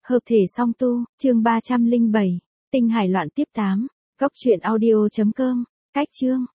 Hợp thể song tu, chương 307. Tinh hải loạn tiếp 8. Góc truyện audio.com. Cách chương.